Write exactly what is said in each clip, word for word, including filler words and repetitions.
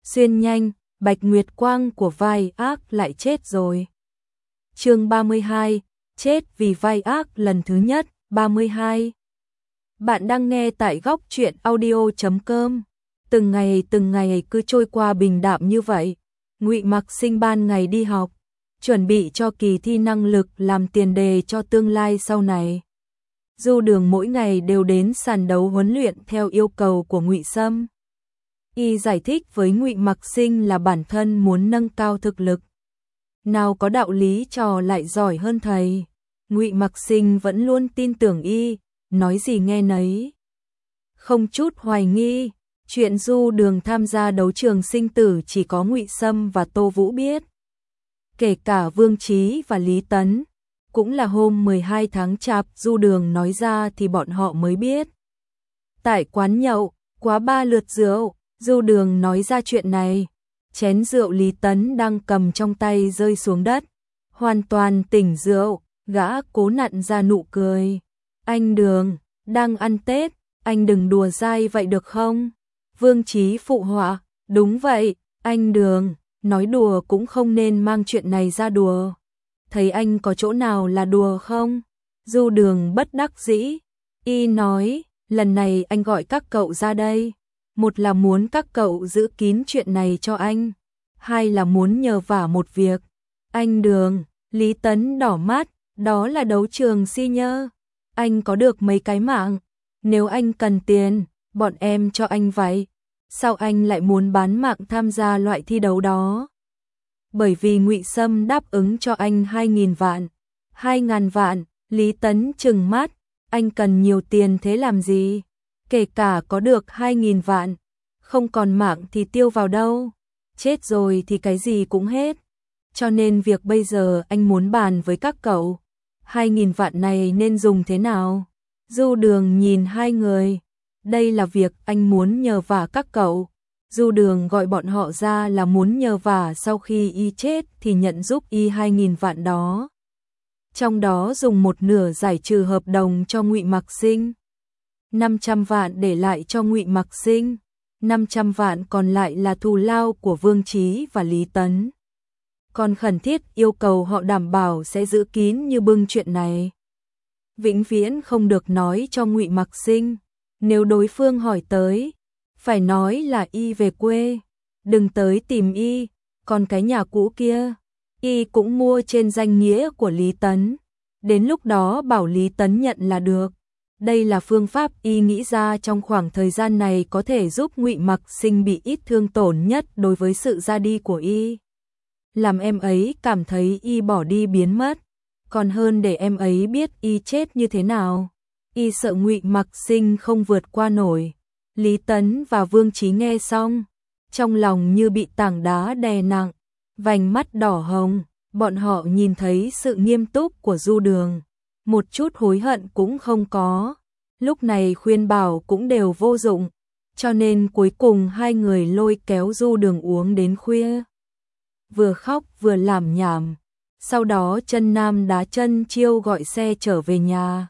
Xuyên nhanh, Bạch Nguyệt Quang của vai ác lại chết rồi. Chương ba mươi hai, chết vì vai ác lần thứ nhất, ba mươi hai. Bạn đang nghe tại góc truyện audio chấm com. Từng ngày từng ngày cứ trôi qua bình đạm như vậy. Ngụy Mặc Sinh ban ngày đi học, chuẩn bị cho kỳ thi năng lực làm tiền đề cho tương lai sau này. Du Đường mỗi ngày đều đến sàn đấu huấn luyện theo yêu cầu của Ngụy Sâm. Y giải thích với Ngụy Mặc Sinh là bản thân muốn nâng cao thực lực. Nào có đạo lý trò lại giỏi hơn thầy. Ngụy Mặc Sinh vẫn luôn tin tưởng y, nói gì nghe nấy. Không chút hoài nghi, chuyện Du Đường tham gia đấu trường sinh tử chỉ có Ngụy Sâm và Tô Vũ biết. Kể cả Vương Chí và Lý Tấn, cũng là hôm mười hai tháng Chạp Du Đường nói ra thì bọn họ mới biết. Tại quán nhậu, quá ba lượt rượu, Du Đường nói ra chuyện này. Chén rượu Lý Tấn đang cầm trong tay rơi xuống đất, hoàn toàn tỉnh rượu, gã cố nặn ra nụ cười. Anh Đường, đang ăn Tết, anh đừng đùa dai vậy được không? Vương Chí phụ họa, đúng vậy, anh Đường, nói đùa cũng không nên mang chuyện này ra đùa. Thấy anh có chỗ nào là đùa không? Du Đường bất đắc dĩ, y nói, lần này anh gọi các cậu ra đây. Một là muốn các cậu giữ kín chuyện này cho anh, hai là muốn nhờ vả một việc. Anh Đường, Lý Tấn đỏ mắt, đó là đấu trường senior. Anh có được mấy cái mạng, nếu anh cần tiền, bọn em cho anh vậy. Sao anh lại muốn bán mạng tham gia loại thi đấu đó? Bởi vì Ngụy Sâm đáp ứng cho anh hai nghìn vạn. hai nghìn vạn, Lý Tấn trừng mắt, anh cần nhiều tiền thế làm gì? Kể cả có được hai nghìn vạn, không còn mạng thì tiêu vào đâu, chết rồi thì cái gì cũng hết. Cho nên việc bây giờ anh muốn bàn với các cậu, hai nghìn vạn này nên dùng thế nào? Du Đường nhìn hai người, đây là việc anh muốn nhờ vả các cậu. Du Đường gọi bọn họ ra là muốn nhờ vả sau khi y chết thì nhận giúp y hai nghìn vạn đó. Trong đó dùng một nửa giải trừ hợp đồng cho Ngụy Mặc Sinh. năm trăm vạn để lại cho Ngụy Mặc Sinh, năm trăm vạn còn lại là thù lao của Vương Chí và Lý Tấn. Còn khẩn thiết yêu cầu họ đảm bảo sẽ giữ kín như bưng chuyện này. Vĩnh viễn không được nói cho Ngụy Mặc Sinh, nếu đối phương hỏi tới, phải nói là y về quê, đừng tới tìm y, còn cái nhà cũ kia, y cũng mua trên danh nghĩa của Lý Tấn, đến lúc đó bảo Lý Tấn nhận là được. Đây là phương pháp y nghĩ ra trong khoảng thời gian này có thể giúp Ngụy Mặc Sinh bị ít thương tổn nhất đối với sự ra đi của y. Làm em ấy cảm thấy y bỏ đi biến mất, còn hơn để em ấy biết y chết như thế nào. Y sợ Ngụy Mặc Sinh không vượt qua nổi. Lý Tấn và Vương Chí nghe xong, trong lòng như bị tảng đá đè nặng, vành mắt đỏ hồng, bọn họ nhìn thấy sự nghiêm túc của Du Đường. Một chút hối hận cũng không có, lúc này khuyên bảo cũng đều vô dụng, cho nên cuối cùng hai người lôi kéo Du Đường uống đến khuya. Vừa khóc vừa làm nhảm, sau đó chân nam đá chân chiêu gọi xe trở về nhà.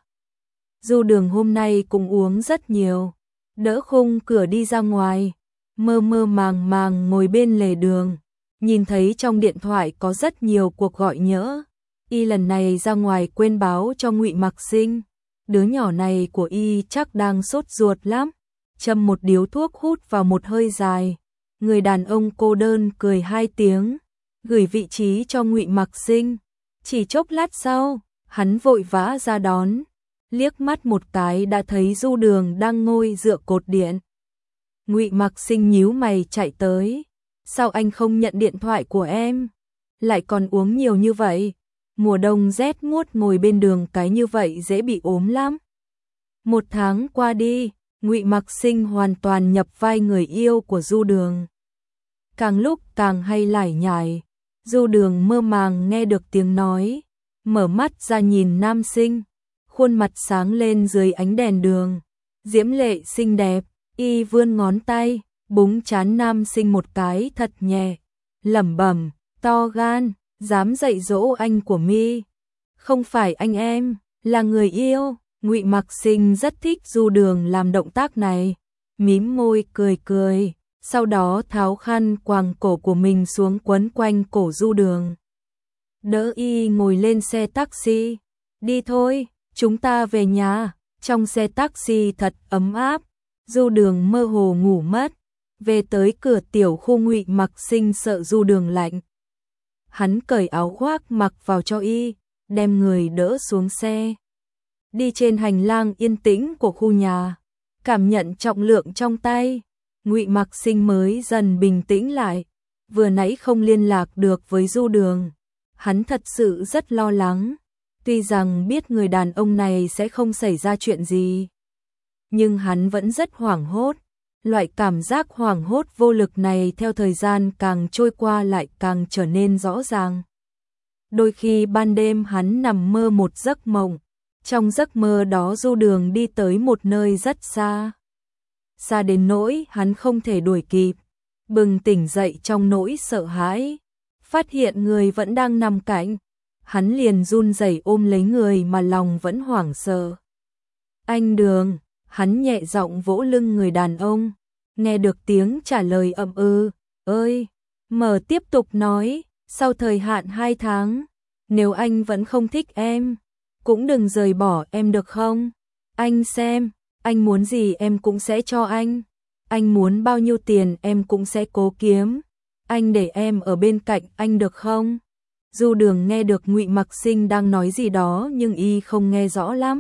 Du Đường hôm nay cũng uống rất nhiều, đỡ khung cửa đi ra ngoài, mơ mơ màng màng ngồi bên lề đường, nhìn thấy trong điện thoại có rất nhiều cuộc gọi nhỡ. Y lần này ra ngoài quên báo cho Ngụy Mặc Sinh, đứa nhỏ này của y chắc đang sốt ruột lắm. Châm một điếu thuốc hút vào một hơi dài, người đàn ông cô đơn cười hai tiếng, gửi vị trí cho Ngụy Mặc Sinh. Chỉ chốc lát sau, hắn vội vã ra đón, liếc mắt một cái đã thấy Du Đường đang ngồi dựa cột điện. Ngụy Mặc Sinh nhíu mày chạy tới, sao anh không nhận điện thoại của em, lại còn uống nhiều như vậy? Mùa đông rét muốt ngồi bên đường cái như vậy dễ bị ốm lắm. Một tháng qua đi, Ngụy Mặc Sinh hoàn toàn nhập vai người yêu của Du Đường. Càng lúc càng hay lải nhải, Du Đường mơ màng nghe được tiếng nói, mở mắt ra nhìn nam sinh, khuôn mặt sáng lên dưới ánh đèn đường, diễm lệ xinh đẹp, y vươn ngón tay, búng trán nam sinh một cái thật nhẹ, lẩm bẩm, to gan, dám dạy dỗ anh của mi. Không phải anh em, là người yêu. Ngụy Mặc Sinh rất thích Du Đường làm động tác này, mím môi cười cười, sau đó tháo khăn quàng cổ của mình xuống quấn quanh cổ Du Đường. Đỡ y ngồi lên xe taxi. Đi thôi, chúng ta về nhà. Trong xe taxi thật ấm áp, Du Đường mơ hồ ngủ mất. Về tới cửa tiểu khu, Ngụy Mặc Sinh sợ Du Đường lạnh. Hắn cởi áo khoác mặc vào cho y, đem người đỡ xuống xe. Đi trên hành lang yên tĩnh của khu nhà, cảm nhận trọng lượng trong tay, Ngụy Mặc Sinh mới dần bình tĩnh lại. Vừa nãy không liên lạc được với Du Đường, hắn thật sự rất lo lắng. Tuy rằng biết người đàn ông này sẽ không xảy ra chuyện gì, nhưng hắn vẫn rất hoảng hốt. Loại cảm giác hoảng hốt vô lực này theo thời gian càng trôi qua lại càng trở nên rõ ràng. Đôi khi ban đêm hắn nằm mơ một giấc mộng. Trong giấc mơ đó Du Đường đi tới một nơi rất xa. Xa đến nỗi hắn không thể đuổi kịp. Bừng tỉnh dậy trong nỗi sợ hãi, phát hiện người vẫn đang nằm cạnh. Hắn liền run rẩy ôm lấy người mà lòng vẫn hoảng sợ. Anh Đường, hắn nhẹ giọng vỗ lưng người đàn ông. Nghe được tiếng trả lời ậm ừ, ơi, mở tiếp tục nói, sau thời hạn hai tháng, nếu anh vẫn không thích em, cũng đừng rời bỏ em được không? Anh xem, anh muốn gì em cũng sẽ cho anh. Anh muốn bao nhiêu tiền em cũng sẽ cố kiếm. Anh để em ở bên cạnh anh được không? Du Đường nghe được Ngụy Mặc Sinh đang nói gì đó nhưng y không nghe rõ lắm.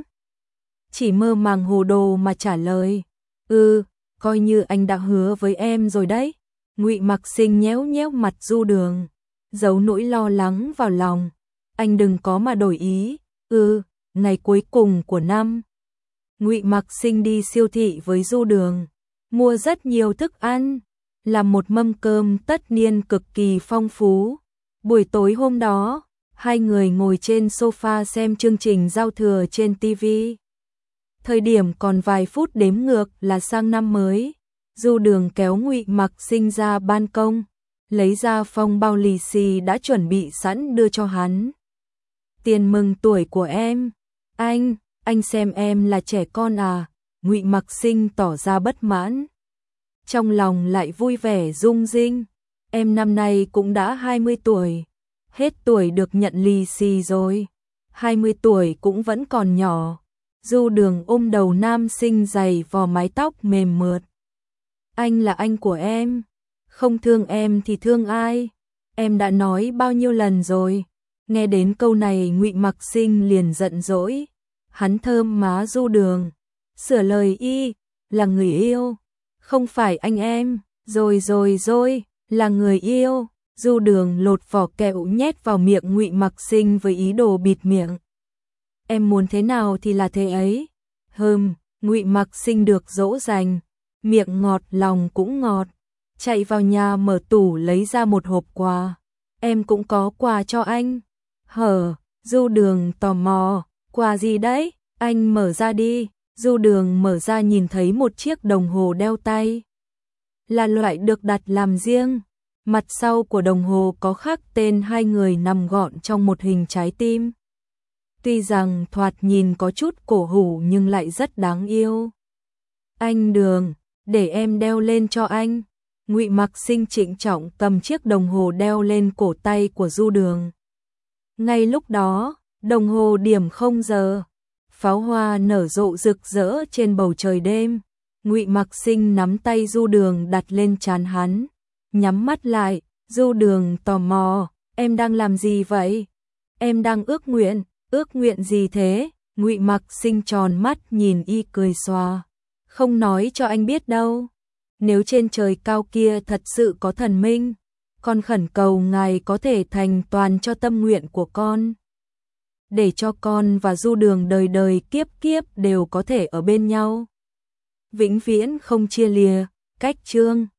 Chỉ mơ màng hồ đồ mà trả lời. Ừ, coi như anh đã hứa với em rồi đấy. Ngụy Mặc Sinh nhéo nhéo mặt Du Đường, giấu nỗi lo lắng vào lòng. Anh đừng có mà đổi ý. Ừ, ngày cuối cùng của năm, Ngụy Mặc Sinh đi siêu thị với Du Đường, mua rất nhiều thức ăn, làm một mâm cơm tất niên cực kỳ phong phú. Buổi tối hôm đó, hai người ngồi trên sofa xem chương trình giao thừa trên ti vi. Thời điểm còn vài phút đếm ngược là sang năm mới, Du Đường kéo Ngụy Mặc Sinh ra ban công, lấy ra phong bao lì xì đã chuẩn bị sẵn đưa cho hắn. Tiền mừng tuổi của em. Anh, anh xem em là trẻ con à? Ngụy Mặc Sinh tỏ ra bất mãn. Trong lòng lại vui vẻ rung rinh. Em năm nay cũng đã hai mươi tuổi, hết tuổi được nhận lì xì rồi. hai mươi tuổi cũng vẫn còn nhỏ. Du Đường ôm đầu nam sinh dày vò mái tóc mềm mượt. Anh là anh của em, không thương em thì thương ai? Em đã nói bao nhiêu lần rồi? Nghe đến câu này Ngụy Mặc Sinh liền giận dỗi. Hắn thơm má Du Đường, sửa lời y, là người yêu, không phải anh em. Rồi rồi rồi, là người yêu. Du Đường lột vỏ kẹo nhét vào miệng Ngụy Mặc Sinh với ý đồ bịt miệng. Em muốn thế nào thì là thế ấy. Hừm, Ngụy Mặc Sinh được dỗ dành, miệng ngọt lòng cũng ngọt, chạy vào nhà mở tủ lấy ra một hộp quà. Em cũng có quà cho anh. Hở, Du Đường tò mò, quà gì đấy? Anh mở ra đi. Du Đường mở ra nhìn thấy một chiếc đồng hồ đeo tay. Là loại được đặt làm riêng. Mặt sau của đồng hồ có khắc tên hai người nằm gọn trong một hình trái tim. Tuy rằng thoạt nhìn có chút cổ hủ nhưng lại rất đáng yêu. Anh Đường, để em đeo lên cho anh. Ngụy Mặc Sinh trịnh trọng cầm chiếc đồng hồ đeo lên cổ tay của Du Đường. Ngay lúc đó, đồng hồ điểm không giờ, pháo hoa nở rộ rực rỡ trên bầu trời đêm. Ngụy Mặc Sinh nắm tay Du Đường đặt lên trán hắn, nhắm mắt lại. Du Đường tò mò, em đang làm gì vậy? Em đang ước nguyện. Ước nguyện gì thế? Ngụy Mặc Sinh tròn mắt nhìn y cười xòa. Không nói cho anh biết đâu. Nếu trên trời cao kia thật sự có thần minh, con khẩn cầu ngài có thể thành toàn cho tâm nguyện của con, để cho con và Du Đường đời đời kiếp kiếp đều có thể ở bên nhau, vĩnh viễn không chia lìa. Cách chương